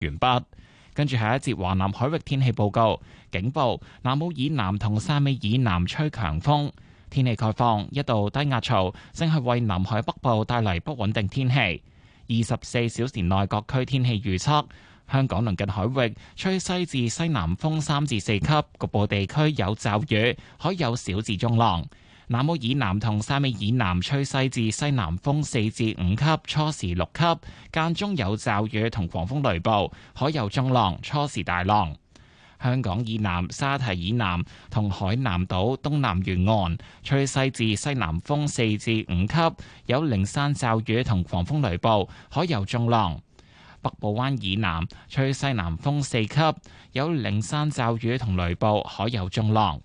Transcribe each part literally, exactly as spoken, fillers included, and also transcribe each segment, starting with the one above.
完畢。跟住係一節華南海域天氣報告，警報：南澳以南同汕尾以南吹強風。天氣概況：一道低壓槽正係為南海北部帶嚟不穩定天氣。二十四小時內各區天氣預測：香港鄰近海域吹西至西南風三至四級，局部地區有驟雨，海有小至中浪。南澳以南同汕尾以南吹西至西南風四至五級，初時六級，間中有驟雨同狂風雷暴，海有中浪，初時大浪。香港以南、沙堤以南同海南島東南沿岸吹西至西南風四至五級，有零散驟雨同狂風雷暴，海有中浪。北部灣以南吹西南風四級，有零散驟雨同雷暴，海有中浪。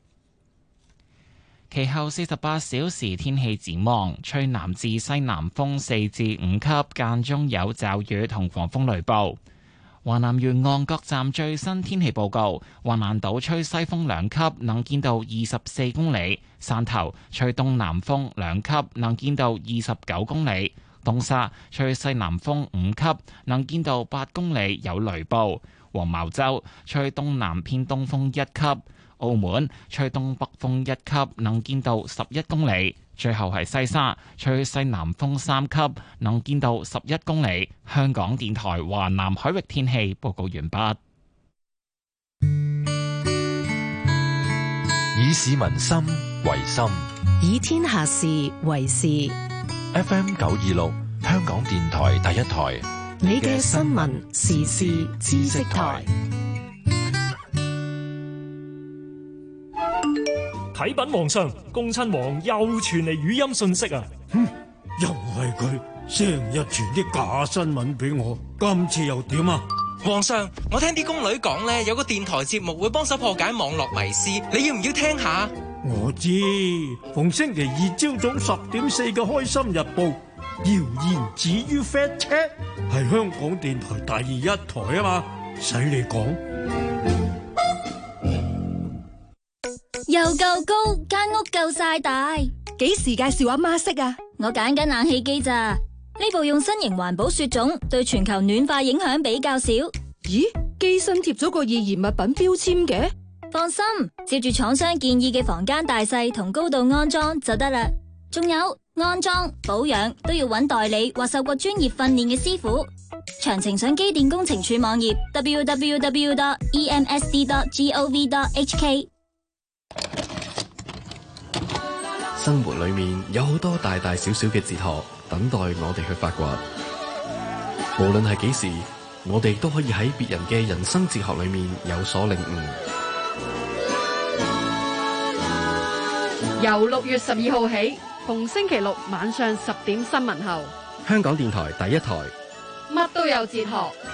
其後四十八小時天氣展望，吹南至西南風四至五級，間中有驟雨同狂風雷暴。華南沿岸各站最新天氣報告：橫瀾島吹西風兩級，能見度二十四公里；汕頭吹東南風兩級，能見度二十九公里；東沙吹西南風五級，能見度八公里，有雷暴；黃茅洲吹東南偏東風一級。澳門吹東北風一級，能見度十一公里。最後係西沙吹西南風三級，能見度十一公里。香港電台華南海域天氣報告完畢。 以市民心為心， 以天下事為事。 F M 九二六，香港電台第一台， 你嘅新聞時事知識台。 啟稟皇上，恭親王又傳嚟語音信息啊！ 哼，又係佢成日傳啲假新聞俾我，今次又點啊？ 皇上，我聽啲宮女講咧，有個電台節目會幫手破解網絡迷思，你要唔要聽下？ 我知，逢星期二朝早十點四嘅《開心日報》，謠言止於 fact check， 係香港電台第一台啊嘛，使你講。 又夠高，間屋夠晒大， 幾時介紹阿媽識啊？ 我揀緊冷氣機咋，呢部用新型環保雪種，對全球暖化影響比較少。 咦，機身貼咗個易燃物品標籤嘅？ 放心，照住廠商建議嘅房間大細同高度安裝就得啦。仲有安裝保養都要揾代理或受過專業訓練嘅師傅。詳情上機電工程署網頁 double-u double-u double-u dot e m s d dot gov dot h k。 生活裏面有好多大大小小嘅哲學等待我哋去發掘，無論係幾時，我哋都可以喺別人嘅人生哲學裏面有所領悟。 由六月十二號起，逢星期六晚上十點新聞後， 香港電台第一台， 乜都有哲學。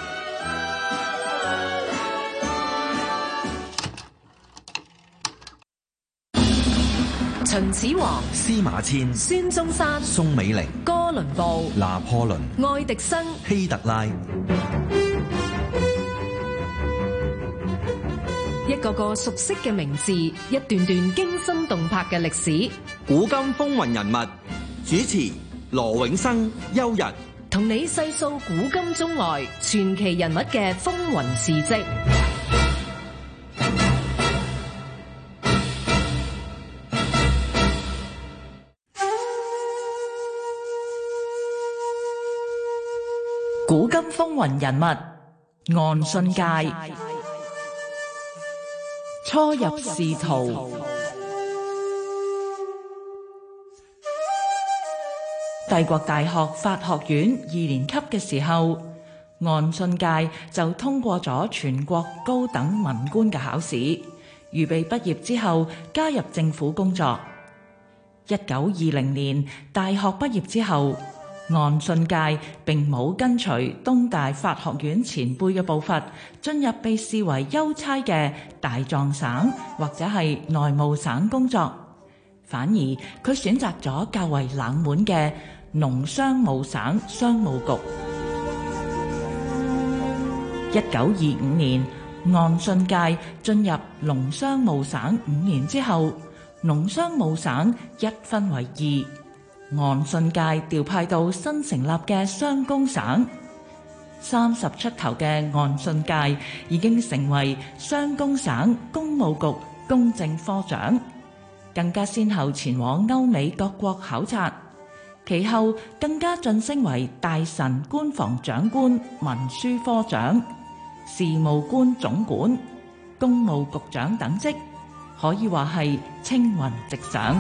秦始皇、 司馬遷、 孫中山、 宋美齡、 哥倫布、 拿破崙、 愛迪生、 希特拉， 一個個熟悉嘅名字，一段段驚心動魄嘅歷史。 古今風雲人物，主持羅永生、邱日， 同你細數古今中外傳奇人物嘅風雲事跡。 古今風雲人物，岸信介。初入仕途，帝國大學法學院二年級嘅時候，岸信介就通過咗全國高等文官嘅考試，預備畢業之後加入政府工作。一九二零年大學畢業之後，岸信介並冇跟隨東大法學院前輩嘅步伐，進入被視為優差嘅大藏省或者係內務省工作，反而佢選擇咗較為冷門嘅農商務省商務局。一九二五年，岸信介進入農商務省五年之後，農商務省一分為二。岸信介調派到新成立嘅商工省， 三十出頭嘅岸信介已經成為雙公省公務局公正科長，更加先後前往歐美各國考察，其後更加晉升為大臣官房長官文書科長、事務官總管、公務局長等職，可以話係青雲直上。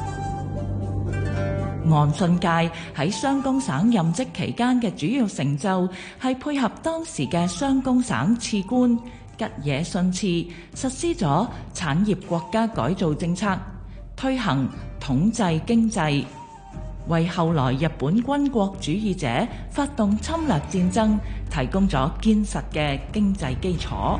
岸信介喺雙公省任職期間嘅主要成就係配合當時嘅雙公省次官吉野信次，實施咗產業國家改造政策，推行統制經濟，為後來日本軍國主義者發動侵略戰爭提供咗堅實嘅經濟基礎。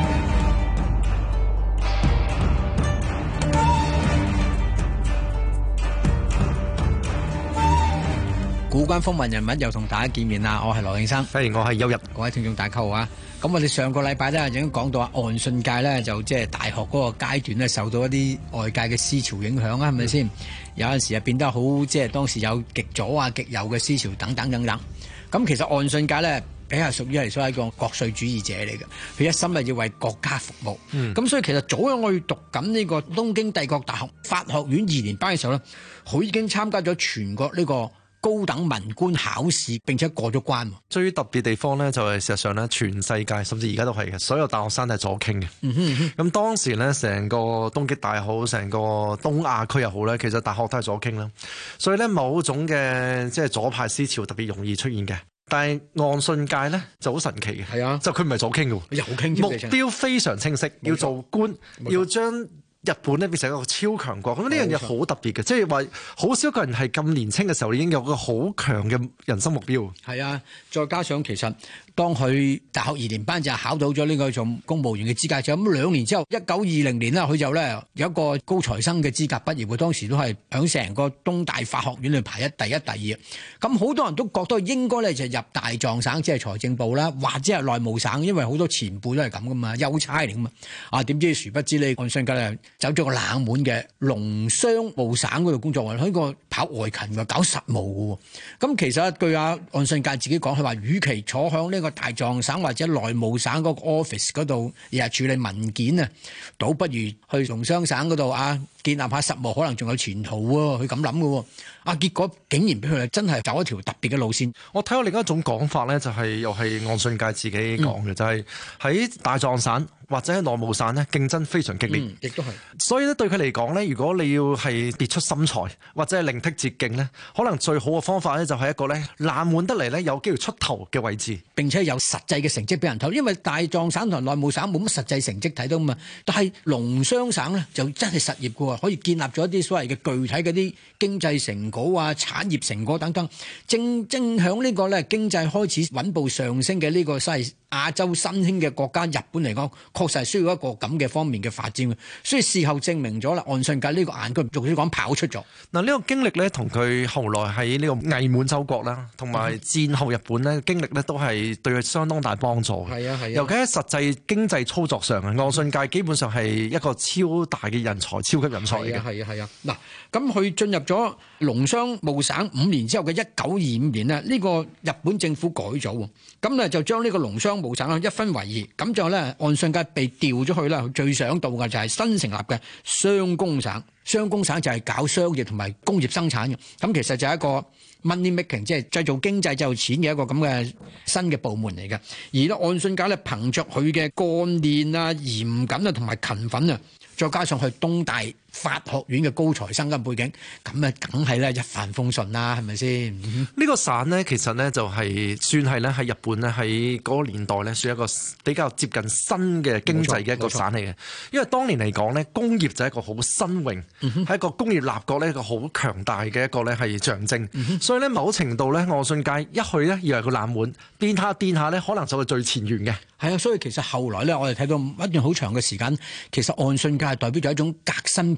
古今風雲人物又同大家見面啦，我係羅永生， 歡迎我係邱日， 各位聽眾大家好啊！咁我哋上個禮拜咧已經講到啊，岸信介咧就即係大學嗰個階段咧受到一啲外界嘅思潮影響啊，係咪先？嗯、有陣時啊變得好，即係當時有極左啊、極右嘅思潮等等等等。咁其實岸信介咧比較屬於係所謂一個國粹主義者嚟嘅，佢一心係要為國家服務。咁、嗯、所以其實早喺我哋讀緊呢個東京帝國大學法學院二年班嘅時候咧，佢已經參加咗全國呢個高等文官考試，並且過咗關。 最特別地方咧，就係事實上咧，全世界甚至而家都係嘅，所有大學生都係左傾嘅。咁、嗯嗯、當時咧，成個東京大好，成個東亞區又好咧，其實大學都係左傾啦。所以咧，某種嘅即係左派思潮特別容易出現嘅。但係岸信介咧就好神奇嘅，係啊，就佢唔係左傾嘅， 右傾， 目標非常清晰，要做官，要將日本咧變成一個超強國。咁呢樣嘢好特別嘅，即係話好少個人係咁年輕嘅時候已經有個好強嘅人生目標。 係啊，再加上其實當佢大學二年班就考到咗呢個做公務員嘅資格之後，咁兩年之後一九二零年啦，佢就咧有一個高材生嘅資格畢業嘅，當時都係響成個東大法學院裏排一第一、第二。咁好多人都覺得應該咧就入大藏省，即係財政部啦，或者係內務省，因為好多前輩都係咁噶嘛，優差嚟噶嘛。啊，點知殊不知呢岸信介咧走咗個冷門嘅農商務省嗰度工作，喺個跑外勤嘅，搞實務嘅。咁其實據阿岸信介自己講，佢話與其坐響呢個大藏省或者內務省嗰個 office 嗰度日日處理文件啊，倒不如去農商省嗰度啊，建立下實務，可能仲有前途喎。佢咁諗嘅，啊結果竟然俾佢真係走一條特別嘅路線。 我睇到另一種講法咧，就係又係岸信介自己講嘅，嗯、就係喺大藏省或者喺內務省咧，競爭非常激烈， 亦都係。 所以咧對佢嚟講咧，如果你要係別出心裁或者係另辟捷徑咧，可能最好嘅方法咧就係一個咧冷門得嚟咧有機會出頭嘅位置， 並且有實際嘅成績俾人睇。因為大藏省同內務省冇乜實際成績睇到嘛，但係農商省咧就真係實業嘅喎，可以建立咗一啲所謂嘅具體嗰啲經濟成果啊、產業成果等等。正正響呢個咧經濟開始穩步上升嘅呢個西亞洲新興嘅國家日本嚟講，確實係需要一個咁嘅方面嘅發展。所以事後證明咗啦，岸信介呢個眼佢仲要講跑出咗。 嗱，呢個經歷咧，同佢後來喺呢個偽滿洲國啦，同埋戰後日本咧經歷咧，都係對佢相當大幫助。係啊係啊，尤其喺實際經濟操作上啊，岸信介基本上係一個超大嘅人才，超級人才嚟嘅。 係啊係啊，嗱，咁佢進入咗農商務省五年之後嘅一九二五年呢，呢個日本政府改咗，咁咧就將呢個農商務省一分為二，咁就咧岸信介被調咗去啦。最想到嘅就係新成立嘅商工省，商工省就係搞商業同埋工業生產嘅，咁其實就係一個 money making， 即係製造經濟製造錢嘅一個咁嘅新嘅部門嚟嘅。而咧岸信介咧憑着佢嘅幹練啊、嚴謹啊同埋勤奮啊，再加上去東大法學院嘅高材生嘅背景，咁啊梗係咧一帆風順啦，係咪先？ 呢個省呢，其實呢就係算係咧喺日本咧喺嗰個年代咧，算一個比較接近新嘅經濟嘅一個省嚟嘅。因為當年嚟講咧，工業就係一個好新穎，係、嗯、一個工業立國咧一個好強大嘅一個咧係象徵。嗯、所以咧某程度咧，岸信介一去咧以為個冷門，變下變下咧，可能就係最前沿嘅。 係啊，所以其實後來咧，我哋睇到一段好長嘅時間，其實岸信介係代表咗一種革新派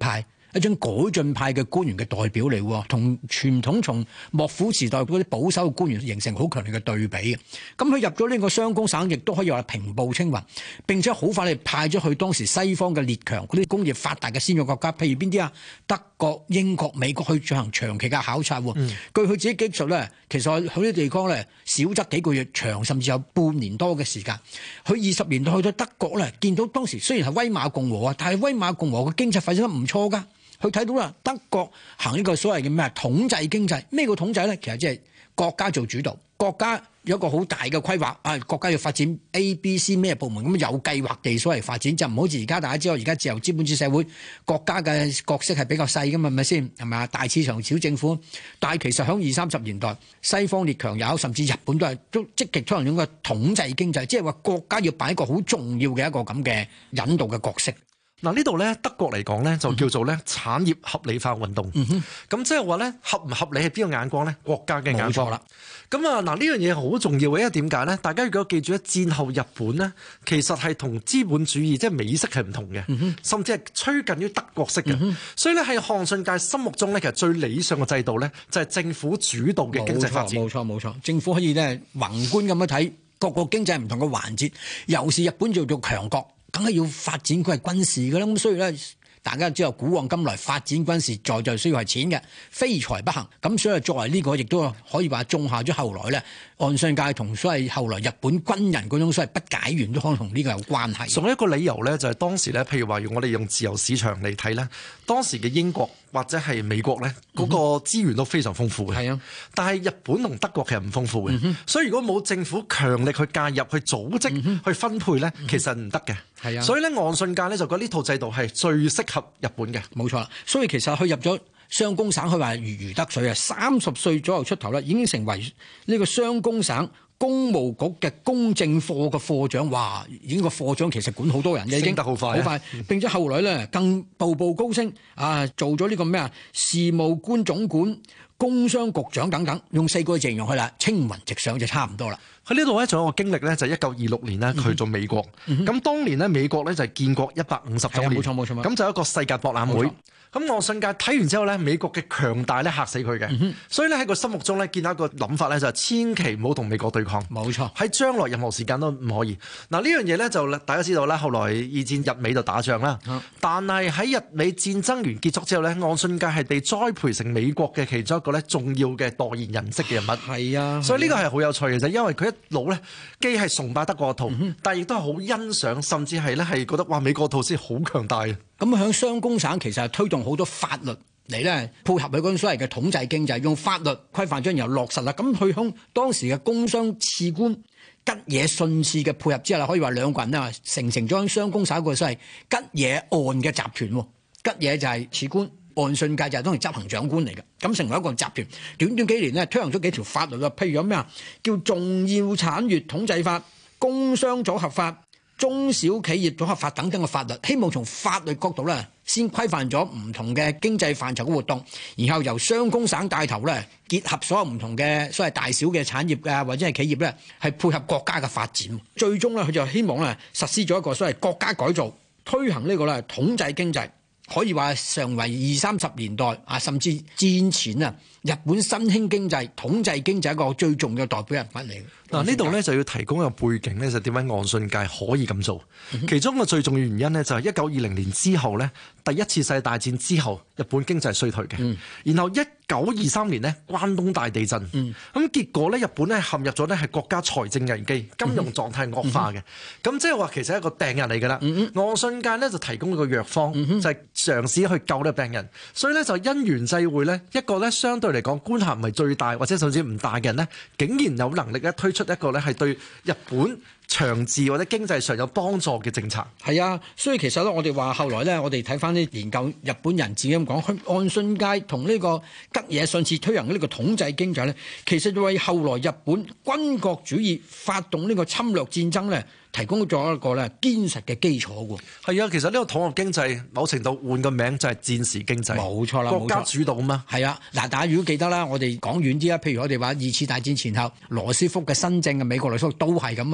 一種改進派嘅官員嘅代表嚟喎，同傳統從幕府時代嗰啲保守嘅官員形成好強烈嘅對比嘅。咁佢入咗呢個雙公省，亦都可以話平步青雲，並且好快你派咗去當時西方嘅列強嗰啲工業發達嘅先進國家，譬如邊啲啊？德國、英國、美國去進行長期嘅考察喎。嗯、據佢自己記述咧，其實去啲地方咧少則幾個月，長甚至有半年多嘅時間。佢二十年代去到德國咧，見到當時雖然係威瑪共和啊，但係威瑪共和嘅經濟發展得唔錯㗎。佢睇到啦，德國行呢個所謂嘅咩統制經濟，咩叫統制咧？其實即係國家做主導，國家有一個好大嘅規劃啊，國家要發展 A、B、C 咩部門咁有計劃地所謂發展，就唔好似而家大家知道，而家自由資本主義社會國家嘅角色係比較細㗎嘛，係咪先？係咪啊？大市場小政府，但係其實喺二三十年代，西方列強有，甚至日本都係都積極推行一個統制經濟，即係話國家要擺一個好重要嘅一個咁嘅引導嘅角色。 嗱，呢度咧德國嚟講咧就叫做咧產業合理化運動，咁、嗯、即係話咧合唔合理係邊個眼光咧？國家嘅眼光啦。咁啊嗱，呢樣嘢好重要嘅，因為點解咧？大家如果記住咧，戰後日本咧其實係同資本主義即係美式係唔同嘅，嗯、甚至係趨近於德國式嘅。嗯、所以咧喺漢信界心目中咧，其實最理想嘅制度咧就係政府主導嘅經濟發展。冇錯冇錯，政府可以咧宏觀咁樣睇各個經濟唔同嘅環節，尤其是日本做做強國。梗係要發展佢係軍事㗎啦，咁所以咧，大家知道古往今來發展軍事在在需要係錢嘅，非財不行。咁所以作為呢個，亦都可以話種下咗後來咧，岸信介同所謂後來日本軍人嗰種所謂不解緣都可能同呢個有關係。仲有一個理由咧，就係當時咧，譬如話用我哋用自由市場嚟睇咧，當時嘅英國或者係美國咧，嗰個資源都非常豐富嘅。係啊、嗯，但係日本同德國其實唔豐富嘅，嗯、所以如果冇政府強力去介入、去組織、嗯、去分配咧，其實唔得嘅。係啊，所以咧，岸信介咧就覺得呢套制度係最適合日本嘅。冇錯啦，所以其實佢入咗雙公省，佢話如魚得水啊，三十歲左右出頭啦，已經成為呢個雙公省公務局嘅公證課嘅課長。哇，已經個課長其實管好多人嘅，已經升得好快，好快。並且後來咧更步步高升啊，做咗呢個咩啊事務官總管、工商局長等等，用四個字形容佢啦，青雲直上就差唔多啦。喺呢度咧，仲有個經歷咧，就係一九二六年咧，佢做美國。咁、嗯、哼當年咧，美國咧就係建國一百五十週年，冇錯冇錯。咁就有一個世界博覽會。咁岸信介睇完之後咧，美國嘅強大咧嚇死佢嘅，嗯、哼所以咧喺佢心目中咧見到一個諗法咧，就係千祈唔好同美國對抗。冇錯，喺將來任何時間都唔可以。嗱呢樣嘢咧就大家知道啦，後來二戰日美就打仗啦。嗯、但係喺日美戰爭完結束之後咧，岸信介係被栽培成美國嘅其中一個咧重要嘅代言人式嘅人物。係啊，所以呢個係好有趣嘅，就因為佢一路咧既係崇拜德國套，嗯、哼但係亦都係好欣賞，甚至係咧係覺得哇美國套先好強大嘅。咁喺雙公省其實係推動好多法律嚟咧配合佢嗰種所謂嘅統制經濟，用法律規範將然後落實啦。咁佢喺當時嘅工商次官吉野信次嘅配合之下，可以話兩個人咧形成咗雙公省一個所謂吉野岸嘅集團。吉野就係次官，岸信介就係當時執行長官嚟嘅，咁成為一個集團。短短幾年咧推行咗幾條法律啦，譬如有咩啊叫重要產業統制法、工商組合法、中小企業組合法等等嘅法律，希望從法律角度咧，先規範咗唔同嘅經濟範疇嘅活動，然後由雙公省帶頭咧，結合所有唔同嘅所謂大小嘅產業啊，或者係企業咧，係配合國家嘅發展。最終咧，佢就希望咧實施咗一個所謂國家改造，推行呢個咧統制經濟，可以話成為二三十年代啊，甚至戰前啊，日本新興經濟統制經濟一個最重要嘅代表人物嚟。嗱呢度咧就要提供一個背景咧，就點解岸信介可以咁做？嗯、哼其中個最重要原因咧，就係一九二零年之後咧，第一次世界大戰之後，日本經濟衰退嘅。嗯、然後一九二三年呢，關東大地震。咁、嗯、結果咧，日本咧陷入咗咧係國家財政危機，金融狀態惡化嘅。咁即係話其實係一個病人嚟㗎啦。嗯、哼岸信介咧就提供一個藥方，嗯、哼就係嘗試去救呢個病人。所以咧就因緣際會咧，一個咧相對嚟講官銜唔係最大或者甚至唔大嘅人咧，竟然有能力咧推出一個咧係對日本長治或者經濟上有幫助嘅政策。係啊，所以其實咧，我哋話後來咧，我哋睇翻啲研究日本人自己咁講，岸信介同呢個吉野信次推行呢個統制經濟咧，其實為後來日本軍國主義發動呢個侵略戰爭咧，提供咗一個咧堅實嘅基礎喎。係啊，其實呢個統合經濟某程度換個名就係戰時經濟。冇錯啦，國家主導啊嘛。係啊，嗱，大家如果記得啦，我哋講遠啲啦，譬如我哋話二次大戰前後羅斯福嘅新政嘅美國來說都係咁啊，係咪先？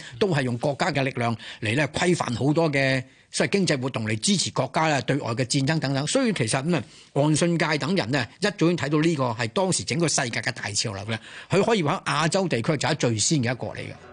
都係用國家嘅力量嚟咧規範好多嘅所謂經濟活動嚟支持國家咧對外嘅戰爭等等。所以其實咁啊，岸信介等人呢，一早已經睇到呢個係當時整個世界嘅大潮流嘅，佢可以話亞洲地區就係最先嘅一個嚟嘅。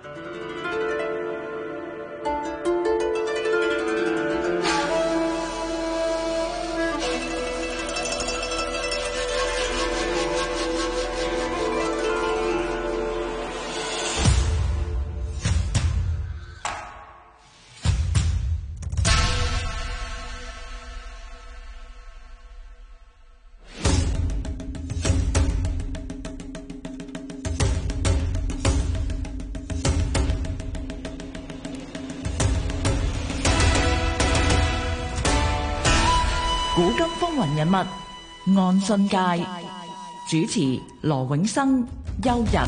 古今風雲人物，岸信介，主持羅永生、邱日。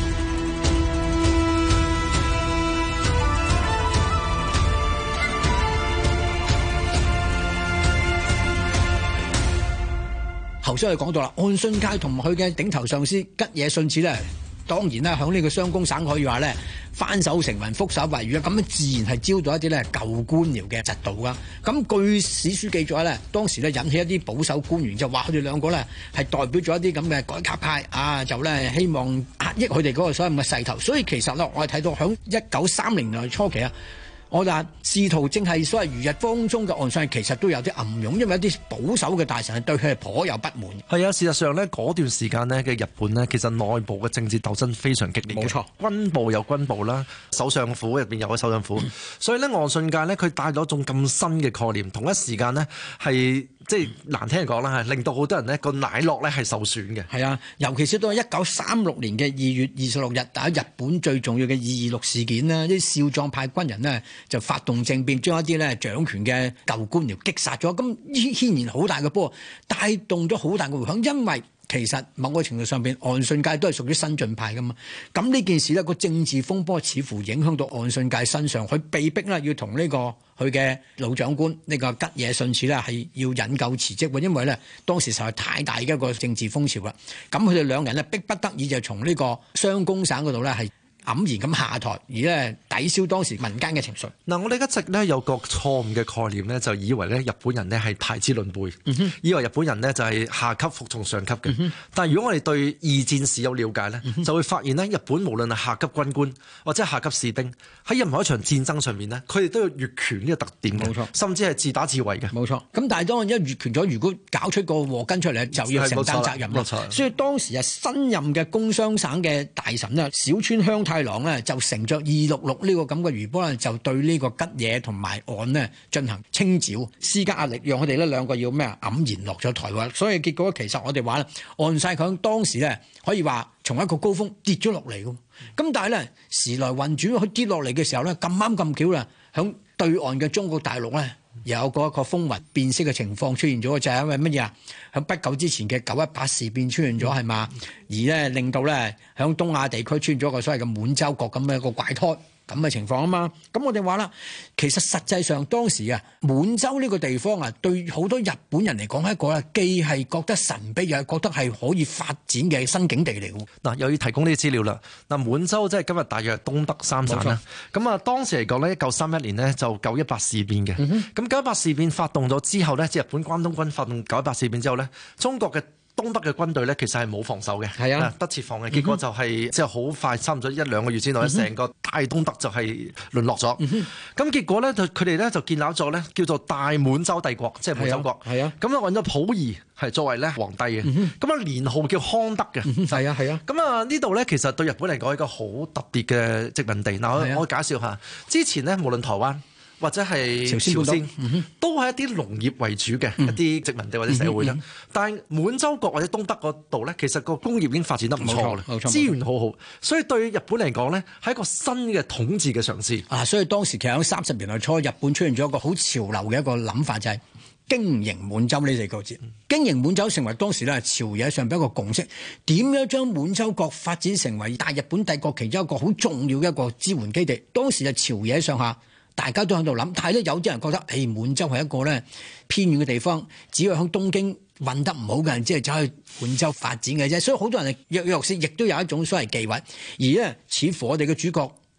頭先我哋講到啦，岸信介同佢嘅頂頭上司吉野信次咧，當然啦，響呢個雙宮省可以話咧，翻手成雲覆手為雨啊！咁樣自然係招到一啲咧舊官僚嘅嫉妒噶。咁據史書記載咧，當時咧引起一啲保守官員就話佢哋兩個咧係代表咗一啲咁嘅改革派啊，就咧希望壓抑佢哋嗰個所謂咁嘅勢頭。所以其實咧，我哋睇到響一九三零年代初期啊，我哋話仕途正係所謂如日方中嘅岸信介，其實都有啲暗湧，因為一啲保守嘅大臣係對佢係頗有不滿。 係啊，事實上呢，嗰段時間呢嘅日本呢，其實內部嘅政治鬥爭非常激烈嘅。冇錯，軍部有軍部啦，首相府入邊有個首相府，嗯、所以呢，岸信介呢，佢帶咗一種咁新嘅概念，同一時間呢，係即係難聽嚟講啦，係令到好多人呢個奶酪呢係受損嘅。係啊， 尤其是到一九三六年嘅二月二十六日，打日本最重要嘅二二六事件啦，啲少壯派軍人呢，就發動政變，將一啲咧掌權嘅舊官僚擊殺咗，咁牽然好大嘅波，帶動咗好大嘅迴響。因為其實某個程度上邊，岸信介都係屬於新進派噶嘛。咁呢件事呢個政治風波似乎影響到岸信介身上，佢被逼咧要同呢、這個佢嘅老長官呢、這個吉野信次呢係要引咎辭職，因為呢當時實在太大嘅一個政治風潮啦。咁佢哋兩人呢逼不得已就從呢個雙宮省嗰度呢係黯然咁下台，而咧抵消當時民間嘅情緒。 嗱，我哋一直咧有個錯誤嘅概念咧，就以為咧日本人咧係太子論輩，嗯、以為日本人咧就係下級服從上級嘅。嗯、但係如果我哋對二戰史有了解咧，嗯、就會發現咧日本無論係下級軍官或者下級士兵，喺任何一場戰爭上面咧，佢哋都有越權呢個特點嘅，冇錯，甚至係自打自衛嘅， 冇錯。咁但係當然一越權咗，如果搞出個禍根出嚟，就要承擔責任啦。所以當時係新任嘅工商省嘅大臣咧，小川香太郎咧就乘着二六六呢個咁嘅餘波咧，就對呢個吉野同埋岸呢進行清剿，施加壓力，讓佢哋呢兩個要咩啊黯然落咗台喎。所以結果其實我哋話咧，岸信介當時咧可以話從一個高峰跌咗落嚟嘅。咁但係咧時來運轉，佢跌落嚟嘅時候咧咁啱咁巧啦，響對岸嘅中國大陸咧有嗰一個風雲變色嘅情況出現咗，就係因為乜嘢啊？響不久之前嘅九一八事變出現咗係嘛，而咧令到咧響東亞地區出現咗個所謂嘅滿洲國咁嘅一個怪胎咁嘅情況啊嘛。咁我哋話啦，其實實際上當時啊滿洲呢個地方啊，對好多日本人嚟講係一個既係覺得神秘又係覺得係可以發展嘅新境地嚟嘅。 嗱，又要提供呢啲資料啦。嗱，滿洲即係今日大約東德三省啦。咁啊，當時嚟講呢，一九三一年呢，就九一八事變嘅。咁九一八事變發動咗之後呢，即係日本關東軍發動九一八事變之後呢，中國嘅東德嘅軍隊咧，其實係冇防守嘅，係啊，得設防嘅。結果就係即係好快，差唔多一兩個月之內，成、嗯、個大東德就係淪落咗。咁、嗯、結果咧，就佢哋咧就建立咗咧叫做大滿洲帝國，即係滿洲國。係啊，咁啊揾咗溥儀係作為咧皇帝嘅。咁、嗯、啊年號叫康德嘅。係啊係啊。咁啊呢度咧其實對日本嚟講係一個好特別嘅殖民地。嗱、啊，我我介紹下，之前咧無論台灣或者係朝鮮，朝鮮嗯、都係一啲農業為主嘅、嗯、一啲殖民地或者社會啦、嗯嗯。但係滿洲國或者東德嗰度咧，其實個工業已經發展得唔錯啦，資源好好，所以對日本嚟講咧，係一個新嘅統治嘅嘗試。啊，所以當時其實喺三十年代初，日本出現咗一個好潮流嘅一個諗法，就係、是、經營滿洲呢四個字。嗯、經營滿洲成為當時咧朝野上邊一個共識。點樣將滿洲國發展成為大日本帝國其中一個好重要嘅一個支援基地？當時就朝野上下。大家都喺度諗，但係咧有啲人覺得，誒、哎、滿洲係一個咧偏遠嘅地方，只要喺東京運得唔好嘅人，即係走去滿洲發展嘅啫。所以好多人躍躍欲試，亦都有一種所謂忌諱。而咧，似乎我哋嘅主角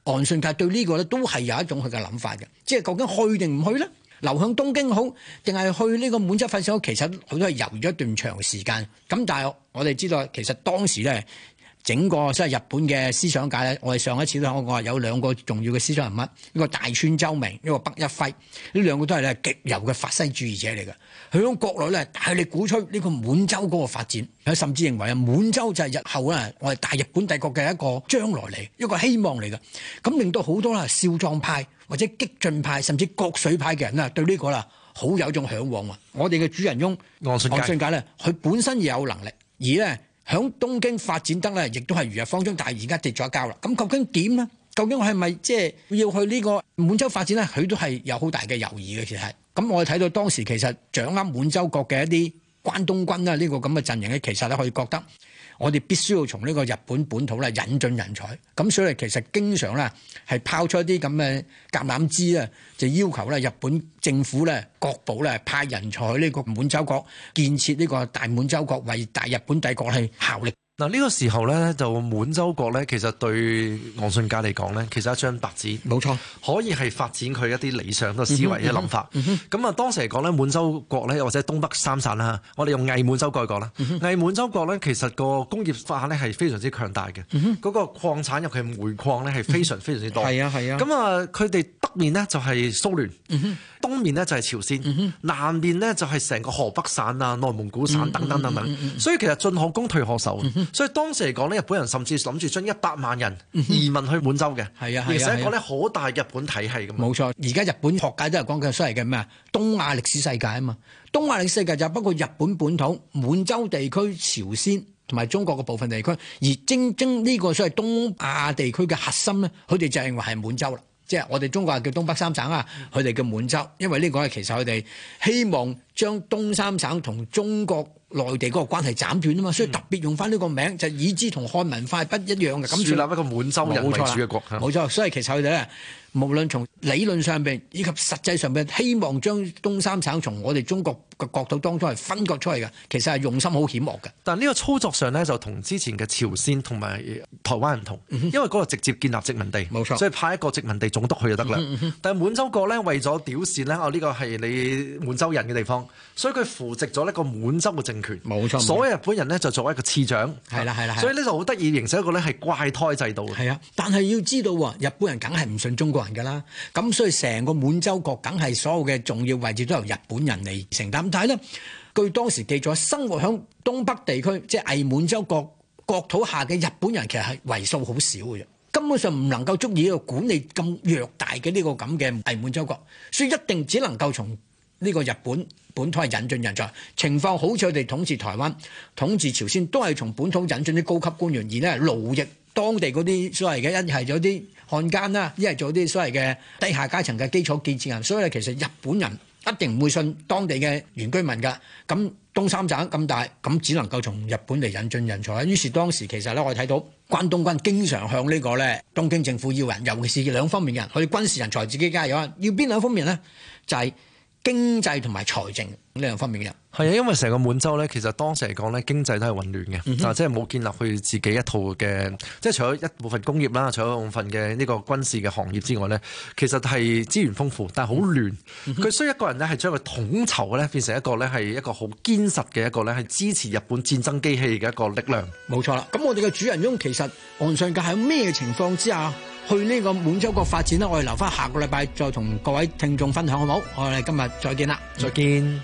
岸信介對呢個咧都係有一種佢嘅諗法嘅，即係究竟去定唔去咧？留向東京好，定係去呢個滿洲發展好？其實佢都係猶豫咗一段長時間。咁但係我哋知道，其實當時咧，整個即係日本嘅思想界咧，我哋上一次都講過，有兩個重要嘅思想人物，一個大川周明，一個北一輝，呢兩個都係咧極右嘅法西主義者嚟嘅。佢喺國內咧大力鼓吹呢個滿洲嗰個發展，佢甚至認為啊滿洲就係日後咧我哋大日本帝國嘅一個將來嚟，一個希望嚟嘅。咁令到好多啦少壯派或者激進派甚至國粹派嘅人啦對呢個啦好有一種嚮往啊！我哋嘅主人翁岸信介咧，佢本身也有能力，而咧響東京發展得咧，亦都係如日方中，但係而家跌咗一跤啦。咁究竟點呢？究竟我係咪即係要去呢個滿洲發展咧？佢都係有好大嘅猶豫嘅，其實係。咁我哋睇到當時其實掌握滿洲國嘅一啲關東軍啊，呢個咁嘅陣營咧，其實咧可以覺得我哋必須要從呢個日本本土咧引進人才。咁所以其實經常咧係拋出一啲咁嘅橄欖枝啊，就要求咧日本政府咧確保咧派人才去呢個滿洲國建設呢個大滿洲國，為大日本帝國係效力。 嗱，呢個時候咧，就滿洲國咧，其實對岸信介嚟講咧，其實一張白紙， 冇錯， 可以係發展佢一啲理想嘅思維嘅諗法。咁啊、嗯，嗯、當時嚟講咧，滿洲國咧，或者東北三省啦，我哋用偽滿洲國嚟講啦，偽、嗯、滿洲國咧，其實個工業化咧係非常之強大嘅，嗰、嗯、個礦產尤其煤礦咧係非常非常之多。係啊係啊。咁啊，佢哋北面呢就係蘇聯，嗯、東面呢就係朝鮮，嗯、南面呢就係成個河北省啊、內蒙古省等等等等。嗯嗯嗯、所以其實進可攻退可守。嗯所以當時嚟講咧，日本人甚至諗住將一百萬人移民去滿洲嘅，係啊，形成一個咧好大日本體系咁。冇錯，而家日本學界都係講緊所謂嘅咩啊？東亞歷史世界啊嘛，東亞歷史世界就包括日本本土、滿洲地區、朝鮮同埋中國嘅部分地區，而正正呢個所謂東亞地區嘅核心咧，佢哋就認為係滿洲啦。即係我哋中國係叫東北三省啊，佢哋叫滿洲，因為呢個係其實佢哋希望將東三省同中國內地嗰個關係斬斷啊嘛，所以特別用翻呢個名，就以之同漢文化係不一樣嘅。咁樹立一個滿洲人為主嘅國，冇錯。所以其實佢哋咧，無論從理論上邊以及實際上邊，希望將東三省從我哋中國嘅角度當中係分割出嚟嘅，其實係用心好險惡嘅。但係呢個操作上咧，就同之前嘅朝鮮同埋台灣唔同，嗯、因為嗰個直接建立殖民地，冇錯，所以派一個殖民地總督去就得啦。嗯嗯、但係滿洲國咧，為咗表示咧，哦呢個係你滿洲人嘅地方，所以佢扶植咗一個滿洲嘅政權，冇錯。所有日本人咧就作為一個次長，係啦係啦，所以呢就好得意，形成一個咧係怪胎制度。係啊，但係要知道喎，日本人梗係唔信中國人㗎啦，咁所以成個滿洲國梗係所有嘅重要位置都由日本人嚟承擔。但係咧，據當時記載，生活喺東北地區，即係偽滿洲國國土下嘅日本人，其實係為數好少嘅啫，根本上唔能夠足以管理咁弱大嘅呢個咁嘅偽滿洲國，所以一定只能夠從呢個日本本土係引進人才。情況好似我哋統治台灣、統治朝鮮，都係從本土引進啲高級官員，而呢勞役當地嗰啲所謂嘅一係有啲漢奸啦，一係做啲所謂嘅低下階層嘅基礎建設人。所以其實日本人一定唔會信當地嘅原居民㗎。咁東三省咁大，咁只能夠從日本嚟引進人才。於是當時其實咧，我哋睇到關東軍經常向呢個咧東京政府要人，尤其是兩方面嘅人，佢哋軍事人才自己加油啊。要邊兩方面呢？就係、是、經濟同埋財政呢兩方面嘅人。係啊，因為成個滿洲咧，其實當時嚟講咧，經濟都係混亂嘅，嗯、哼即係冇建立佢自己一套嘅，即係除咗一部分工業啦，除咗一部分嘅呢個軍事嘅行業之外咧，其實係資源豐富，但係好亂。佢、嗯、哼需要一個人咧，係將佢統籌咧，變成一個咧係一個好堅實嘅一個咧係支持日本戰爭機器嘅一個力量。冇錯啦。咁我哋嘅主人翁其實岸信介喺咩情況之下去呢個滿洲國發展呢？我哋留翻下個禮拜再同各位聽眾分享好唔好？我哋今日再見啦，再見。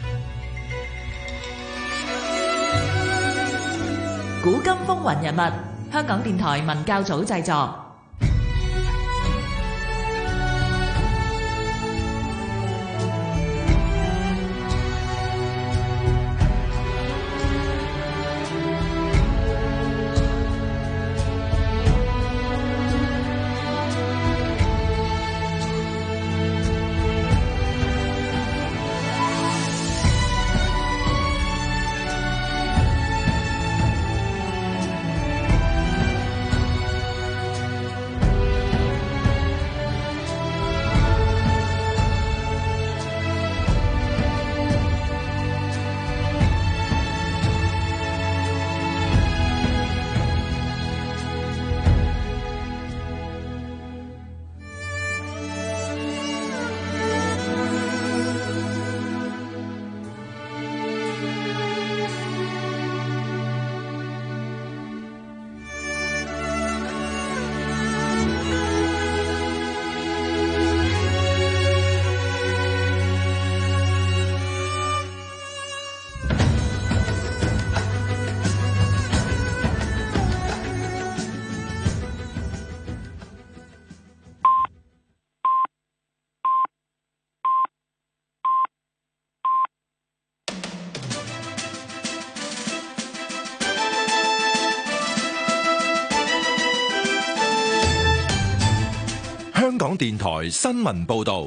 古今風雲人物，香港電台文教組製作。 港電台新聞報道。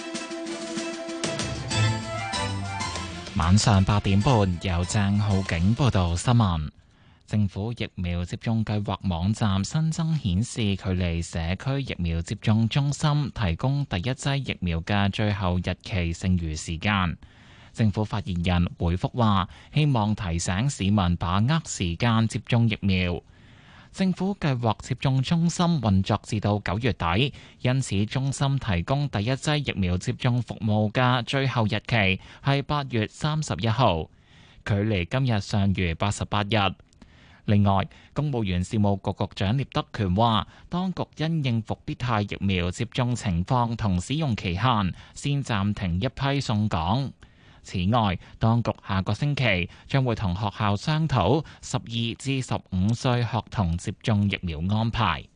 晚上八點半，由鄭浩景報道新聞。政府疫苗接種計劃網站新增顯示，距離社區疫苗接種中心提供第一劑疫苗嘅最後日期剩餘時間。政府發言人回覆話，希望提醒市民把握時間接種疫苗。政府計劃接種中心運作至到九月底，因此中心提供第一劑疫苗接種服務嘅最後日期係八月三十一號，距離今日尚餘八十八日。另外，公務員事務局局長聶德權話，當局因應復必泰疫苗接種情況同使用期限，先暫停一批送港。此外，當局下個星期將會同學校商討十二至十五歲學童接種疫苗安排。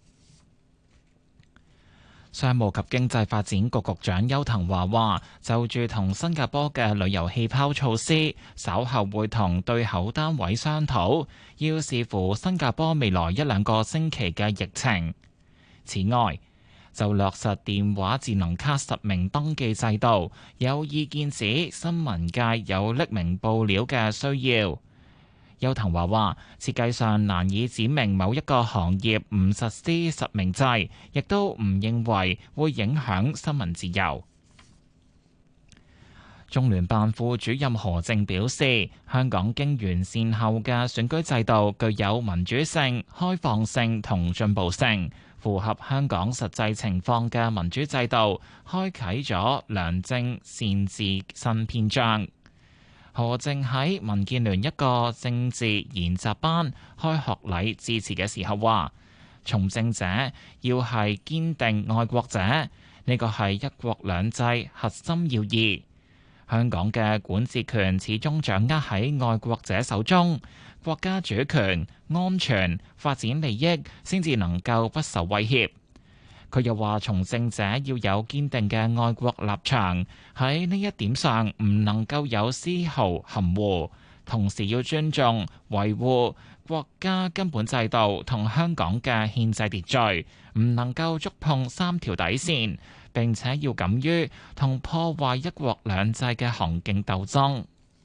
商務及經濟發展局局長邱騰華話，就住同新加坡嘅旅遊氣泡措施，稍後會同對口單位商討，要視乎新加坡未來一兩個星期嘅疫情。此外，就落實電話智能卡實名登記制度，有意見指新聞界有匿名報料嘅需要。邱騰華話，設計上難以指明某一個行業唔實施實名制，亦都唔認為會影響新聞自由。中聯辦副主任何靖表示，香港經完善後嘅選舉制度具有民主性、開放性同進步性。符合香港實際情況嘅民主制度，開啟咗良政善治新篇章。何靖喺民建聯一個政治研習班開學禮致辭嘅時候話，從政者要係堅定愛國者，呢個係一國兩制核心要義。香港嘅管治權始終掌握喺愛國者手中。國家主權、安全、發展利益先至能夠不受威脅。佢又話，從政者要有堅定嘅愛國立場，喺呢一點上唔能夠有絲毫含糊，同時要尊重、維護國家根本制度同香港嘅憲制秩序，唔能夠觸碰三條底線，並且要敢於同破壞一國兩制嘅行徑鬥爭。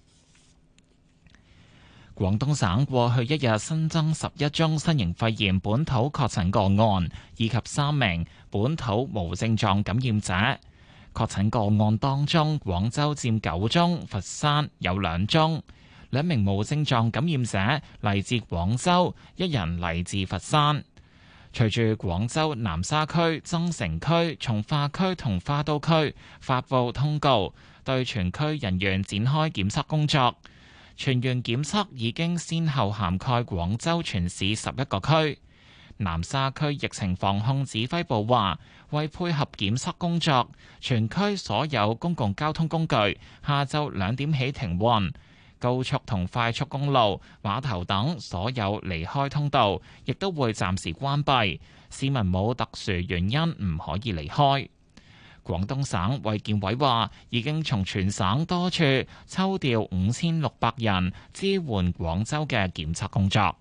廣東省過去一日新增十一宗新型肺炎本土確診個案，以及三名本土無症狀感染者。確診個案當中，廣州佔九宗，佛山有兩宗。兩名無症狀感染者嚟自廣州，一人嚟自佛山。隨住廣州南沙區、增城區、從化區同花都區發布通告，對全區人員展開檢測工作。全員檢測已經先後涵蓋廣州全市十一個區。南沙區疫情防控指揮部話，為配合檢測工作，全區所有公共交通工具下晝兩點起停運，高速同快速公路、碼頭等所有離開通道亦都會暫時關閉，市民冇特殊原因唔可以離開。廣東省衛健委話，已經從全省多處抽調五千六百人支援廣州嘅檢測工作。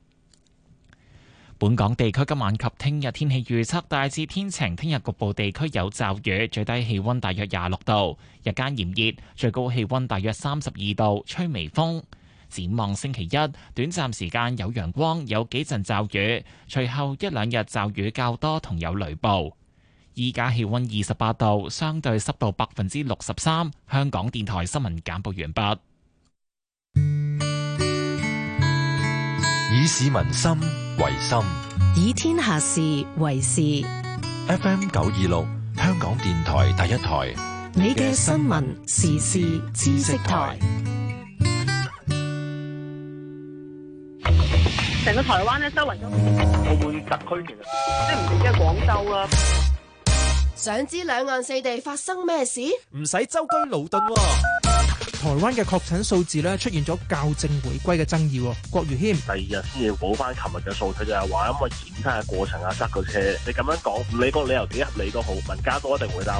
本港地區今晚及聽日天氣預測大致天晴，聽日局部地區有驟雨，最低氣溫大約廿六度，日間炎熱，最高氣溫大約三十二度，吹微風。展望星期一，短暫時間有陽光，有幾陣驟雨，隨後一兩日驟雨較多同有雷暴。依家氣溫二十八度，相對濕度百分之六十三。香港電台新聞簡報完畢。 以市民心為心， 以天下事為事。 F M 九二六，香港電台第一台， 你嘅新聞時事知識台。 成個台灣咧，周圍都澳門特區，其實即係唔止係廣州啦。 想知兩岸四地發生咩事？ 唔使舟車勞頓喎。台灣嘅確診數字咧出現咗校正回歸嘅爭議。郭如謙第二日先要補翻琴日嘅數，佢就係話因為檢測嘅過程啊塞個車，你咁樣講，你個理由幾合理都好，民間都一定會擔。